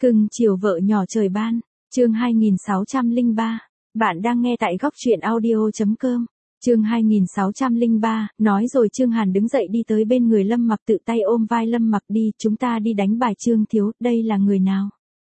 Cưng chiều vợ nhỏ trời ban, chương 2603. Bạn đang nghe tại góc truyện audio.com. Chương 2603, nói rồi Trương Hàn đứng dậy đi tới bên người Lâm Mặc tự tay ôm vai Lâm Mặc đi, chúng ta đi đánh bài Trương thiếu, đây là người nào?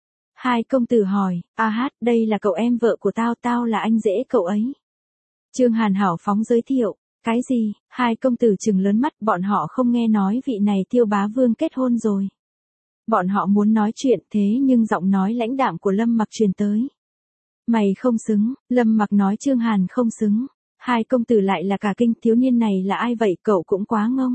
Hai công tử hỏi, đây là cậu em vợ của tao, tao là anh rể cậu ấy. Trương Hàn hảo phóng giới thiệu, cái gì? Hai công tử trừng lớn mắt, bọn họ không nghe nói vị này Tiêu Bá Vương kết hôn rồi. Bọn họ muốn nói chuyện thế nhưng giọng nói lãnh đạm của Lâm Mặc truyền tới. Mày không xứng, Lâm Mặc nói Trương Hàn không xứng. Hai công tử lại là cả kinh, thiếu niên này là ai vậy, cậu cũng quá ngông.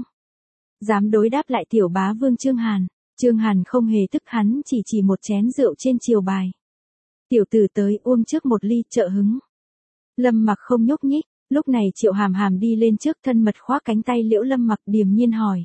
Dám đối đáp lại tiểu bá vương Trương Hàn. Trương Hàn không hề tức, hắn chỉ một chén rượu trên chiều bài. Tiểu tử tới uống trước một ly, trợ hứng. Lâm Mặc không nhúc nhích, lúc này Triệu Hàm Hàm đi lên trước, thân mật khoác cánh tay liễu Lâm Mặc, điềm nhiên hỏi.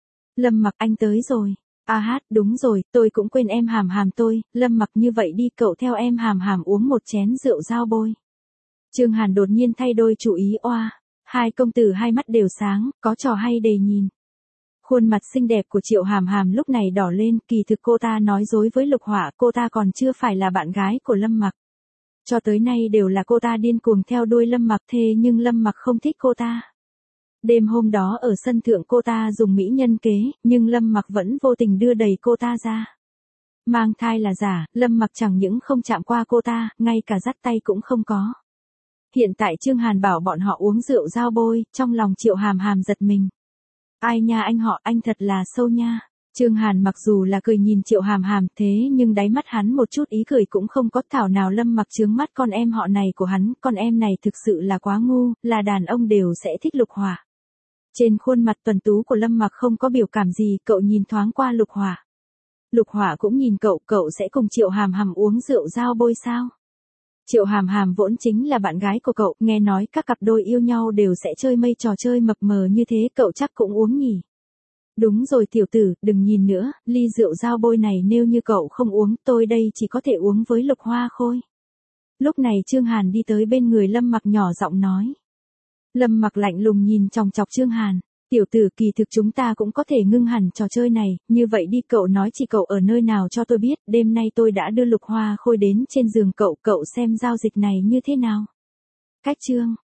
Lâm Mặc, anh tới rồi. Đúng rồi, tôi cũng quên em Hàm Hàm tôi. Lâm Mặc, như vậy đi, cậu theo em Hàm Hàm uống một chén rượu giao bôi. Trương Hàn đột nhiên thay đổi chủ ý, hai công tử hai mắt đều sáng, có trò hay để nhìn. Khuôn mặt xinh đẹp của Triệu Hàm Hàm lúc này đỏ lên, kỳ thực cô ta nói dối với Lục Họa, cô ta còn chưa phải là bạn gái của Lâm Mặc. Cho tới nay đều là cô ta điên cuồng theo đuôi Lâm Mặc, thế nhưng Lâm Mặc không thích cô ta. Đêm hôm đó ở sân thượng cô ta dùng mỹ nhân kế, nhưng Lâm Mặc vẫn vô tình đưa đẩy cô ta ra. Mang thai là giả, Lâm Mặc chẳng những không chạm qua cô ta, ngay cả dắt tay cũng không có. Hiện tại Trương Hàn bảo bọn họ uống rượu giao bôi, trong lòng Triệu Hàm Hàm giật mình. Ai nha anh họ, anh thật là sâu nha. Trương Hàn mặc dù là cười nhìn Triệu Hàm Hàm, thế nhưng đáy mắt hắn một chút ý cười cũng không có, thảo nào Lâm Mặc chướng mắt con em họ này của hắn, con em này thực sự là quá ngu, là đàn ông đều sẽ thích Lục Hỏa. Trên khuôn mặt tuấn tú của Lâm Mặc không có biểu cảm gì, cậu nhìn thoáng qua Lục Hỏa. Lục Hỏa cũng nhìn cậu, cậu sẽ cùng Triệu Hàm Hàm uống rượu giao bôi sao? Triệu Hàm Hàm vốn chính là bạn gái của cậu, nghe nói các cặp đôi yêu nhau đều sẽ chơi mây trò chơi mập mờ như thế, cậu chắc cũng uống nhỉ? Đúng rồi tiểu tử, đừng nhìn nữa, ly rượu giao bôi này nếu như cậu không uống, tôi đây chỉ có thể uống với Lục Hoa Khôi. Lúc này Trương Hàn đi tới bên người Lâm Mặc nhỏ giọng nói. Lâm Mặc lạnh lùng nhìn chòng chọc Trương Hàn. Tiểu tử, kỳ thực chúng ta cũng có thể ngưng hẳn trò chơi này, như vậy đi, cậu nói chỉ cậu ở nơi nào cho tôi biết, đêm nay tôi đã đưa Lục Hoa Khôi đến trên giường cậu, cậu xem giao dịch này như thế nào. Cách chương